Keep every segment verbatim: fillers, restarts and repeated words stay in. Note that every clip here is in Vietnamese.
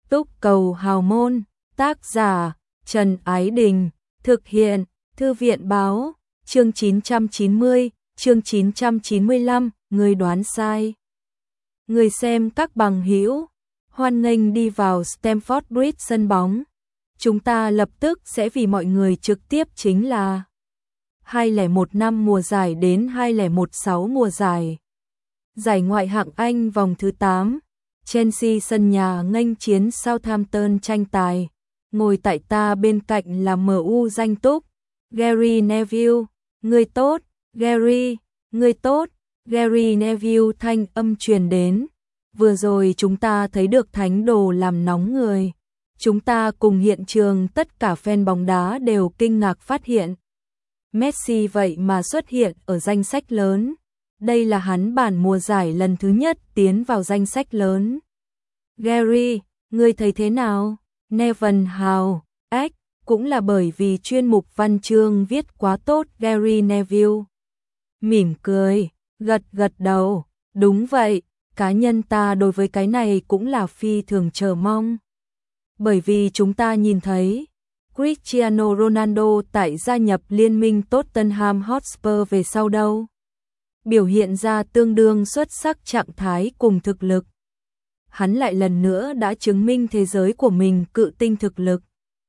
Túc cầu hào môn, tác giả Trần Ái Đình, thực hiện Thư viện báo, chương chín trăm chín mươi, chương chín trăm chín mươi lăm, người đoán sai. Người xem các bằng hữu, hoan nghênh đi vào Stamford Bridge sân bóng. Chúng ta lập tức sẽ vì mọi người trực tiếp chính là hai không một năm mùa giải đến hai không một sáu mùa giải. Giải Ngoại hạng Anh vòng thứ tám, Chelsea sân nhà nghênh chiến Southampton tranh tài. Ngồi tại ta bên cạnh là em u danh túc, Gary Neville, người tốt, Gary, người tốt, Gary Neville thanh âm truyền đến. Vừa rồi chúng ta thấy được thánh đồ làm nóng người. Chúng ta cùng hiện trường tất cả fan bóng đá đều kinh ngạc phát hiện. Messi vậy mà xuất hiện ở danh sách lớn. Đây là hắn bản mùa giải lần thứ nhất tiến vào danh sách lớn. Gary, ngươi thấy thế nào? Nevan Hào, ếch, cũng là bởi vì chuyên mục văn chương viết quá tốt. Gary Neville mỉm cười, gật gật đầu. Đúng vậy, cá nhân ta đối với cái này cũng là phi thường chờ mong. Bởi vì chúng ta nhìn thấy Cristiano Ronaldo tại gia nhập liên minh Tottenham Hotspur về sau đâu. Biểu hiện ra tương đương xuất sắc trạng thái cùng thực lực. Hắn lại lần nữa đã chứng minh thế giới của mình cự tinh thực lực.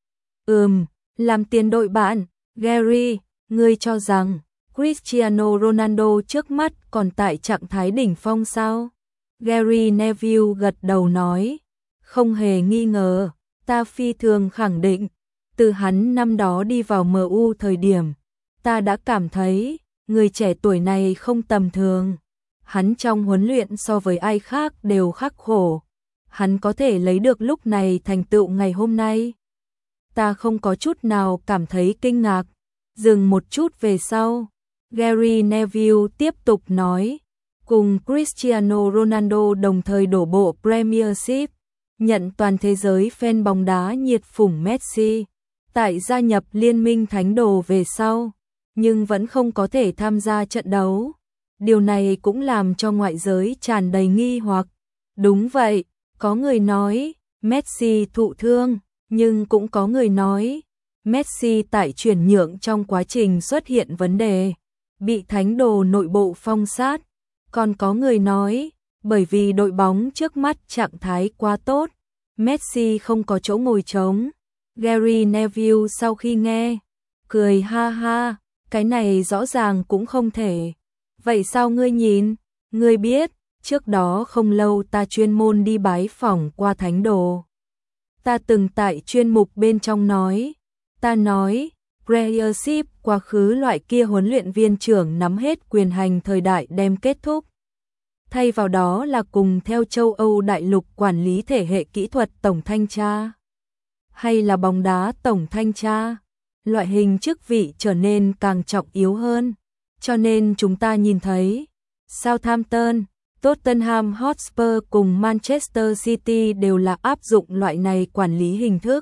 Ừm, làm tiền đội bạn, Gary, ngươi cho rằng Cristiano Ronaldo trước mắt còn tại trạng thái đỉnh phong sao? Gary Neville gật đầu nói, không hề nghi ngờ, ta phi thường khẳng định, từ hắn năm đó đi vào em u thời điểm, ta đã cảm thấy người trẻ tuổi này không tầm thường. Hắn trong huấn luyện so với ai khác đều khắc khổ. Hắn có thể lấy được lúc này thành tựu ngày hôm nay. Ta không có chút nào cảm thấy kinh ngạc. Dừng một chút về sau, Gary Neville tiếp tục nói, cùng Cristiano Ronaldo đồng thời đổ bộ Premiership, nhận toàn thế giới fan bóng đá nhiệt phủng Messi, tại gia nhập liên minh thánh đồ về sau, nhưng vẫn không có thể tham gia trận đấu. Điều này cũng làm cho ngoại giới tràn đầy nghi hoặc. Đúng vậy, có người nói Messi thụ thương, nhưng cũng có người nói Messi tại chuyển nhượng trong quá trình xuất hiện vấn đề, bị thánh đồ nội bộ phong sát. Còn có người nói, bởi vì đội bóng trước mắt trạng thái quá tốt, Messi không có chỗ ngồi trống. Gary Neville sau khi nghe, cười ha ha, cái này rõ ràng cũng không thể. Vậy sao ngươi nhìn? Ngươi biết, trước đó không lâu ta chuyên môn đi bái phỏng qua thánh đồ. Ta từng tại chuyên mục bên trong nói, ta nói, Premiership quá khứ loại kia huấn luyện viên trưởng nắm hết quyền hành thời đại đem kết thúc. Thay vào đó là cùng theo châu Âu đại lục quản lý thể hệ kỹ thuật tổng thanh tra. Hay là bóng đá tổng thanh tra. Loại hình chức vị trở nên càng trọng yếu hơn. Cho nên chúng ta nhìn thấy Southampton, Tottenham Hotspur cùng Manchester City đều là áp dụng loại này quản lý hình thức.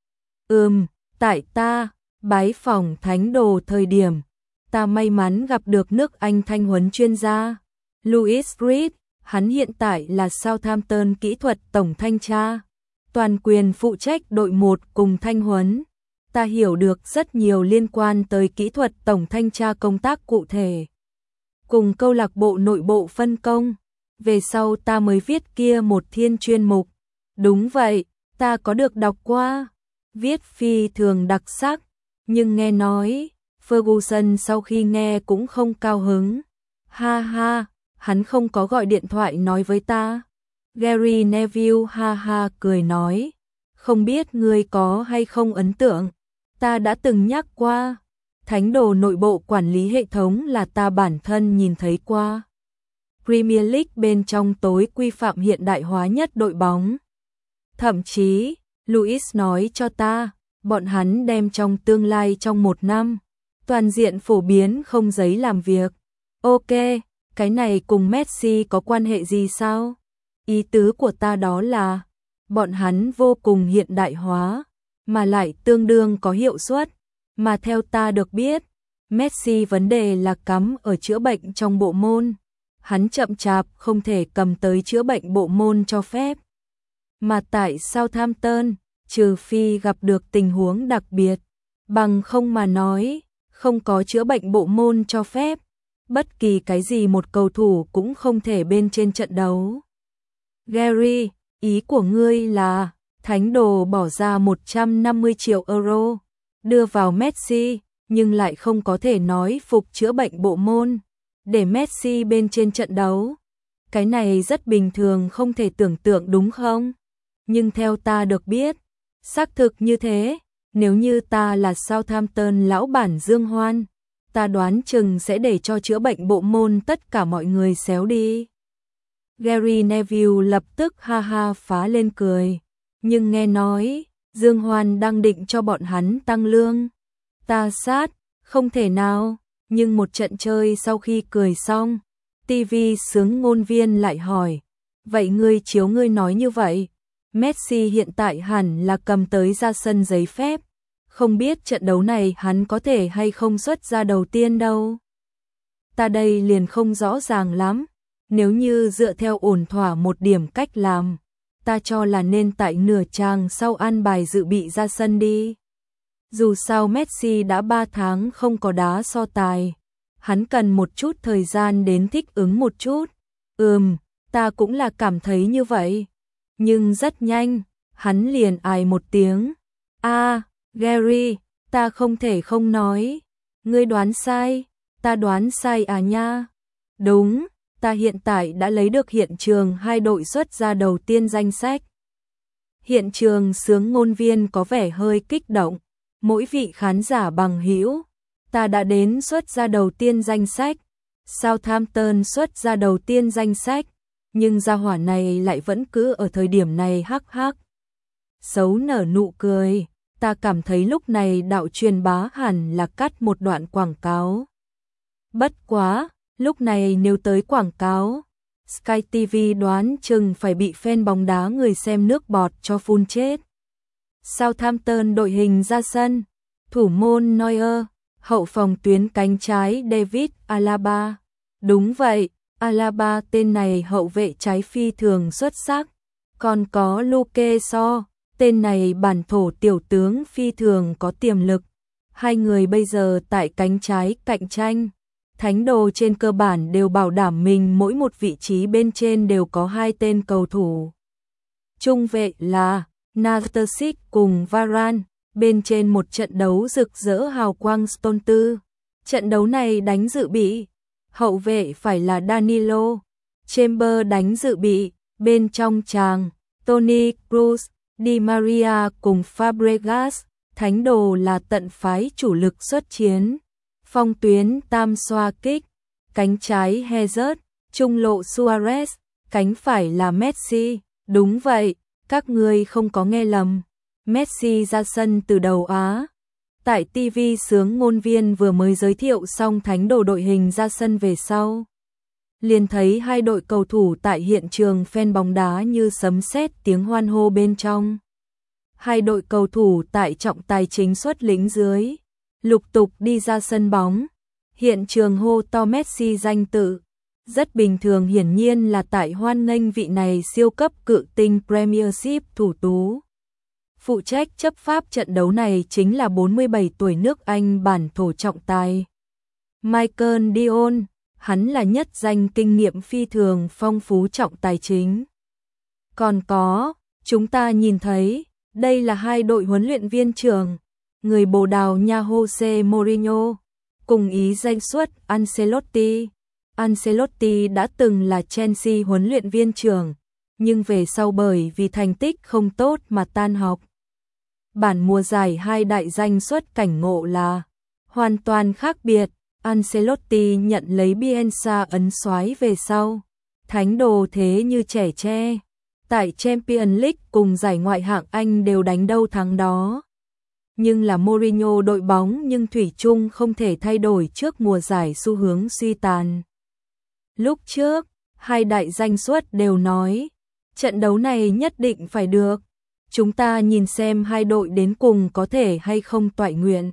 Ừm, tại ta bái phỏng thánh đồ thời điểm, ta may mắn gặp được nước Anh thanh huấn chuyên gia Louis Reed, hắn hiện tại là Southampton kỹ thuật tổng thanh tra, toàn quyền phụ trách đội một cùng thanh huấn. Ta hiểu được rất nhiều liên quan tới kỹ thuật tổng thanh tra công tác cụ thể. Cùng câu lạc bộ nội bộ phân công, về sau ta mới viết kia một thiên chuyên mục. Đúng vậy, ta có được đọc qua, viết phi thường đặc sắc, nhưng nghe nói, Ferguson sau khi nghe cũng không cao hứng. Ha ha, hắn không có gọi điện thoại nói với ta. Gary Neville ha ha cười nói, không biết ngươi có hay không ấn tượng. Ta đã từng nhắc qua, thánh đồ nội bộ quản lý hệ thống là ta bản thân nhìn thấy qua. Premier League bên trong tối quy phạm hiện đại hóa nhất đội bóng. Thậm chí, Louis nói cho ta, bọn hắn đem trong tương lai trong một năm, toàn diện phổ biến không giấy làm việc. Ok, cái này cùng Messi có quan hệ gì sao? Ý tứ của ta đó là, bọn hắn vô cùng hiện đại hóa, mà lại tương đương có hiệu suất, mà theo ta được biết, Messi vấn đề là cắm ở chữa bệnh trong bộ môn, hắn chậm chạp không thể cầm tới chữa bệnh bộ môn cho phép. Mà tại Southampton, trừ phi gặp được tình huống đặc biệt, bằng không mà nói, không có chữa bệnh bộ môn cho phép, bất kỳ cái gì một cầu thủ cũng không thể bên trên trận đấu. Gary, ý của ngươi là Thánh đồ bỏ ra một trăm năm mươi triệu euro đưa vào Messi, nhưng lại không có thể nói phục chữa bệnh bộ môn để Messi bên trên trận đấu. Cái này rất bình thường, không thể tưởng tượng đúng không? Nhưng theo ta được biết, xác thực như thế, nếu như ta là Southampton lão bản Dương Hoan, ta đoán chừng sẽ để cho chữa bệnh bộ môn tất cả mọi người xéo đi. Gary Neville lập tức ha ha phá lên cười, nhưng nghe nói Dương Hoan đang định cho bọn hắn tăng lương. Ta sát, không thể nào, nhưng một trận chơi sau khi cười xong, ti vi sướng ngôn viên lại hỏi, vậy ngươi chiếu ngươi nói như vậy, Messi hiện tại hẳn là cầm tới ra sân giấy phép, không biết trận đấu này hắn có thể hay không xuất ra đầu tiên đâu. Ta đây liền không rõ ràng lắm, nếu như dựa theo ổn thỏa một điểm cách làm, ta cho là nên tại nửa trang sau an bài dự bị ra sân đi. Dù sao Messi đã ba tháng không có đá so tài, hắn cần một chút thời gian đến thích ứng một chút. Ừm, ta cũng là cảm thấy như vậy. Nhưng rất nhanh, hắn liền ài một tiếng. A, à, Gary, ta không thể không nói. Ngươi đoán sai, ta đoán sai à nha. Đúng, ta hiện tại đã lấy được hiện trường hai đội xuất ra đầu tiên danh sách. Hiện trường sướng ngôn viên có vẻ hơi kích động. Mỗi vị khán giả bằng hữu, ta đã đến xuất ra đầu tiên danh sách, Southampton xuất ra đầu tiên danh sách, nhưng gia hỏa này lại vẫn cứ ở thời điểm này hắc hắc. Xấu nở nụ cười, ta cảm thấy lúc này đạo truyền bá hẳn là cắt một đoạn quảng cáo. Bất quá, lúc này nếu tới quảng cáo, Sky ti vi đoán chừng phải bị fan bóng đá người xem nước bọt cho phun chết. Southampton đội hình ra sân, thủ môn Neuer, hậu phòng tuyến cánh trái David Alaba. Đúng vậy, Alaba tên này hậu vệ trái phi thường xuất sắc. Còn có Luke Shaw, tên này bản thổ tiểu tướng phi thường có tiềm lực. Hai người bây giờ tại cánh trái cạnh tranh. Thánh đồ trên cơ bản đều bảo đảm mình mỗi một vị trí bên trên đều có hai tên cầu thủ. Trung vệ là Nastasic cùng Varane, bên trên một trận đấu rực rỡ hào quang Stone tư. Trận đấu này đánh dự bị, hậu vệ phải là Danilo, Chamber đánh dự bị, bên trong tràng, Toni Kroos, Di Maria cùng Fabregas, thánh đồ là tận phái chủ lực xuất chiến. Phong tuyến tam xoa kích, cánh trái Hazard, trung lộ Suarez, cánh phải là Messi. Đúng vậy, các ngươi không có nghe lầm, Messi ra sân từ đầu Á. Tại ti vi sướng ngôn viên vừa mới giới thiệu xong thánh đồ đội hình ra sân về sau, liền thấy hai đội cầu thủ tại hiện trường, fan bóng đá như sấm sét tiếng hoan hô bên trong. Hai đội cầu thủ tại trọng tài chính xuất lĩnh dưới, lục tục đi ra sân bóng, hiện trường hô to Messi danh tự. Rất bình thường, hiển nhiên là tại hoan nghênh vị này siêu cấp cự tinh Premiership thủ tú. Phụ trách chấp pháp trận đấu này chính là bốn mươi bảy tuổi nước Anh bản thổ trọng tài Michael Dion, hắn là nhất danh kinh nghiệm phi thường phong phú trọng tài chính. Còn có, chúng ta nhìn thấy, đây là hai đội huấn luyện viên trưởng, người Bồ Đào Nha Jose Mourinho, cùng ý danh xuất Ancelotti. Ancelotti đã từng là Chelsea huấn luyện viên trưởng, nhưng về sau bởi vì thành tích không tốt mà tan học. Bản mùa giải hai đại danh xuất cảnh ngộ là hoàn toàn khác biệt. Ancelotti nhận lấy Bielsa ấn soái về sau, thánh đồ thế như trẻ tre, tại Champions League cùng giải ngoại hạng Anh đều đánh đâu thắng đó. Nhưng là Mourinho đội bóng nhưng thủy chung không thể thay đổi trước mùa giải xu hướng suy tàn. Lúc trước, hai đại danh xuất đều nói, trận đấu này nhất định phải được. Chúng ta nhìn xem hai đội đến cùng có thể hay không toại nguyện.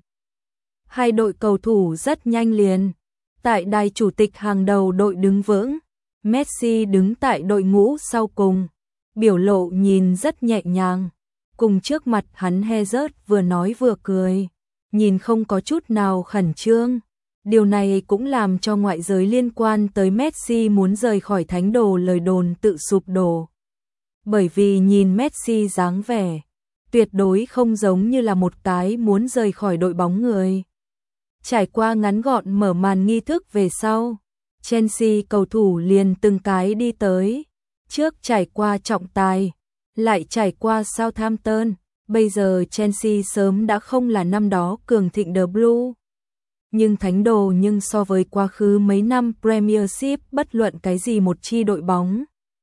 Hai đội cầu thủ rất nhanh liền. Tại đài chủ tịch hàng đầu đội đứng vững, Messi đứng tại đội ngũ sau cùng. biểu lộ nhìn rất nhẹ nhàng. Cùng trước mặt hắn Hazard vừa nói vừa cười, nhìn không có chút nào khẩn trương. Điều này cũng làm cho ngoại giới liên quan tới Messi muốn rời khỏi thánh đồ lời đồn tự sụp đổ. Bởi vì nhìn Messi dáng vẻ, tuyệt đối không giống như là một cái muốn rời khỏi đội bóng người. Trải qua ngắn gọn mở màn nghi thức về sau, Chelsea cầu thủ liền từng cái đi tới. Trước trải qua trọng tài, lại trải qua Southampton, bây giờ Chelsea sớm đã không là năm đó cường thịnh The Blue. Nhưng thánh đồ nhưng so với quá khứ mấy năm Premiership bất luận cái gì một chi đội bóng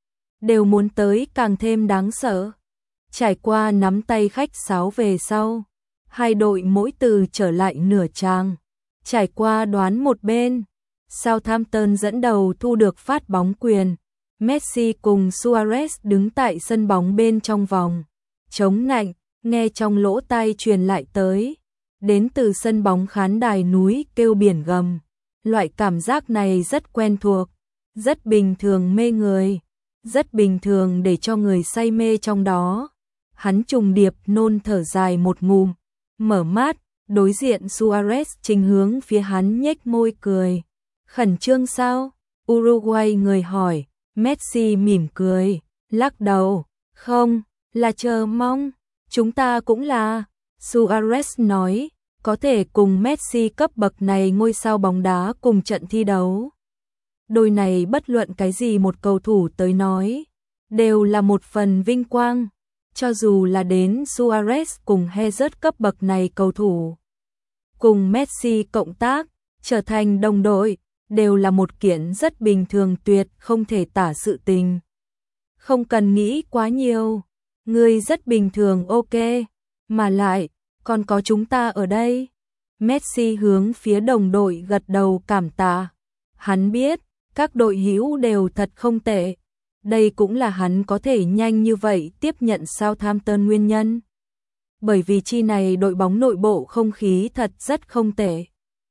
đều muốn tới càng thêm đáng sợ. Trải qua nắm tay khách sáo về sau, hai đội mỗi từ trở lại nửa trang. Trải qua đoán một bên, Southampton dẫn đầu thu được phát bóng quyền. Messi cùng Suarez đứng tại sân bóng bên trong vòng chống nạnh, nghe trong lỗ tai truyền lại tới. Đến từ sân bóng khán đài núi kêu biển gầm. Loại cảm giác này rất quen thuộc, rất bình thường mê người, rất bình thường để cho người say mê trong đó. Hắn trùng điệp nôn thở dài một ngụm, mở mắt, đối diện Suarez trình hướng phía hắn nhếch môi cười. Khẩn trương sao? Uruguay người hỏi. Messi mỉm cười, lắc đầu, không, là chờ mong, chúng ta cũng là. Suarez nói, có thể cùng Messi cấp bậc này ngôi sao bóng đá cùng trận thi đấu. Đôi này bất luận cái gì một cầu thủ tới nói, đều là một phần vinh quang, cho dù là đến Suarez cùng Hazard cấp bậc này cầu thủ. Cùng Messi cộng tác, trở thành đồng đội, đều là một kiện rất bình thường tuyệt không thể tả sự tình. Không cần nghĩ quá nhiều, người rất bình thường ok, mà lại, còn có chúng ta ở đây. Messi hướng phía đồng đội gật đầu cảm tạ. Hắn biết, các đội hữu đều thật không tệ. Đây cũng là hắn có thể nhanh như vậy tiếp nhận Southampton nguyên nhân. Bởi vì chi này đội bóng nội bộ không khí thật rất không tệ.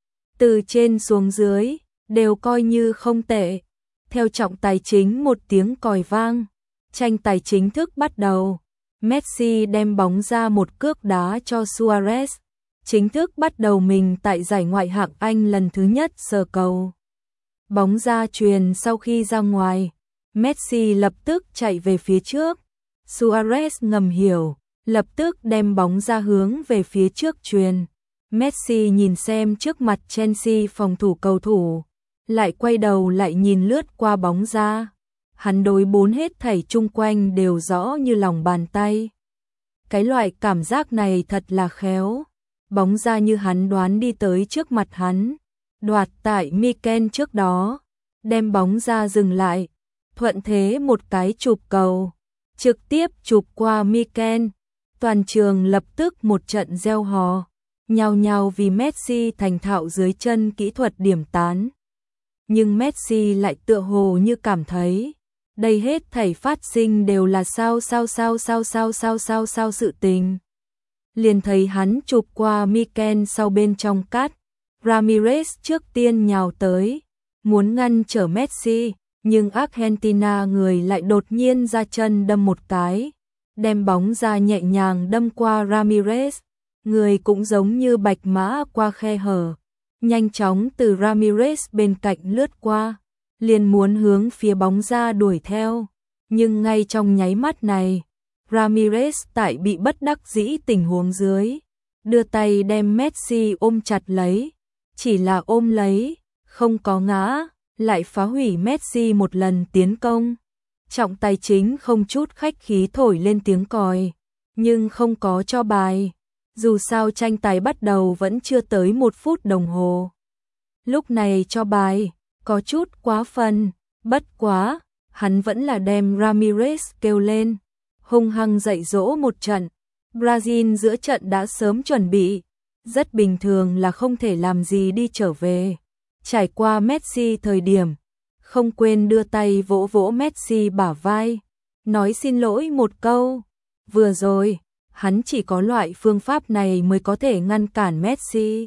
Từ trên xuống dưới, đều coi như không tệ. Theo trọng tài chính một tiếng còi vang, tranh tài chính thức bắt đầu. Messi đem bóng ra một cước đá cho Suarez, chính thức bắt đầu mình tại giải ngoại hạng Anh lần thứ nhất sờ cầu. Bóng ra truyền sau khi ra ngoài, Messi lập tức chạy về phía trước. Suarez ngầm hiểu, lập tức đem bóng ra hướng về phía trước truyền. Messi nhìn xem trước mặt Chelsea phòng thủ cầu thủ, lại quay đầu lại nhìn lướt qua bóng ra. Hắn đối bốn hết thảy chung quanh đều rõ như lòng bàn tay. Cái loại cảm giác này thật là khéo. Bóng ra như hắn đoán đi tới trước mặt hắn, đoạt tại Mikel trước đó, đem bóng ra dừng lại, thuận thế một cái chụp cầu, trực tiếp chụp qua Mikel. Toàn trường lập tức một trận reo hò, nhao nhao vì Messi thành thạo dưới chân kỹ thuật điểm tán. Nhưng Messi lại tựa hồ như cảm thấy, đây hết thảy phát sinh đều là sao sao sao sao sao sao sao sao sự tình. Liền thấy hắn chụp qua Mikel sau bên trong cắt, Ramirez trước tiên nhào tới, muốn ngăn trở Messi, nhưng Argentina người lại đột nhiên ra chân đâm một cái, đem bóng ra nhẹ nhàng đâm qua Ramirez, người cũng giống như bạch mã qua khe hở, nhanh chóng từ Ramirez bên cạnh lướt qua, liền muốn hướng phía bóng ra đuổi theo, nhưng ngay trong nháy mắt này, Ramirez tại bị bất đắc dĩ tình huống dưới, đưa tay đem Messi ôm chặt lấy, chỉ là ôm lấy, không có ngã, lại phá hủy Messi một lần tiến công. Trọng tài chính không chút khách khí thổi lên tiếng còi, nhưng không có cho bài. Dù sao tranh tài bắt đầu vẫn chưa tới một phút đồng hồ. Lúc này cho bài, có chút quá phần, bất quá, hắn vẫn là đem Ramirez kêu lên, hung hăng dạy dỗ một trận. Brazil giữa trận đã sớm chuẩn bị, rất bình thường là không thể làm gì đi trở về. Trải qua Messi thời điểm, không quên đưa tay vỗ vỗ Messi bả vai, nói xin lỗi một câu. Vừa rồi, hắn chỉ có loại phương pháp này mới có thể ngăn cản Messi.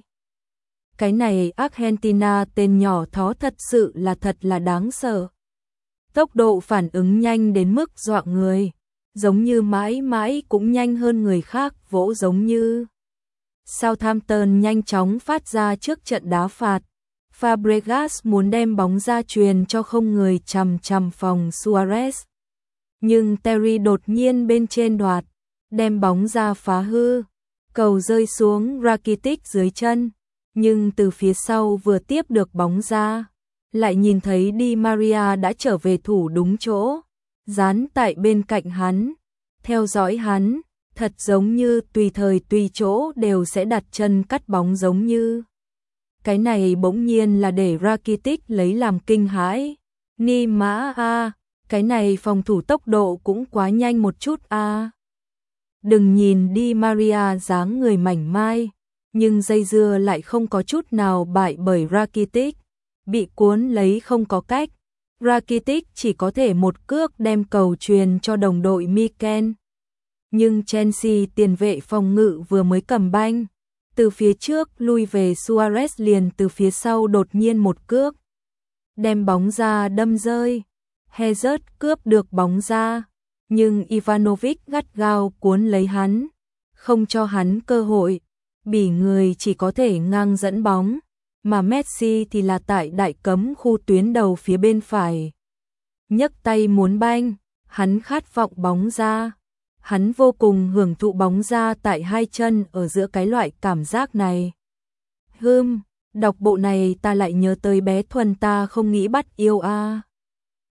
Cái này Argentina tên nhỏ thó thật sự là thật là đáng sợ. Tốc độ phản ứng nhanh đến mức dọa người, giống như mãi mãi cũng nhanh hơn người khác vỗ giống như. Southampton nhanh chóng phát ra trước trận đá phạt. Fabregas muốn đem bóng ra chuyền cho không người chằm chằm phòng Suarez. Nhưng Terry đột nhiên bên trên đoạt, đem bóng ra phá hư. Cầu rơi xuống Rakitic dưới chân, nhưng từ phía sau vừa tiếp được bóng ra, lại nhìn thấy Di Maria đã trở về thủ đúng chỗ, dán tại bên cạnh hắn, theo dõi hắn, thật giống như tùy thời tùy chỗ đều sẽ đặt chân cắt bóng giống như. Cái này bỗng nhiên là để Rakitic lấy làm kinh hãi. Ni mã a, cái này phòng thủ tốc độ cũng quá nhanh một chút a. Đừng nhìn Di Maria dáng người mảnh mai, nhưng dây dưa lại không có chút nào bại bởi Rakitic, bị cuốn lấy không có cách. Rakitic chỉ có thể một cước đem cầu truyền cho đồng đội Mikel. Nhưng Chelsea tiền vệ phòng ngự vừa mới cầm banh, từ phía trước lui về Suarez liền từ phía sau đột nhiên một cước, đem bóng ra đâm rơi. Hazard cướp được bóng ra, nhưng Ivanovic gắt gao cuốn lấy hắn, không cho hắn cơ hội. Bỉ người chỉ có thể ngang dẫn bóng, mà Messi thì là tại đại cấm khu tuyến đầu phía bên phải. Nhấc tay muốn banh, hắn khát vọng bóng ra. Hắn vô cùng hưởng thụ bóng ra tại hai chân ở giữa cái loại cảm giác này. Hừm, đọc bộ này ta lại nhớ tới bé Thuần ta không nghĩ bắt yêu a.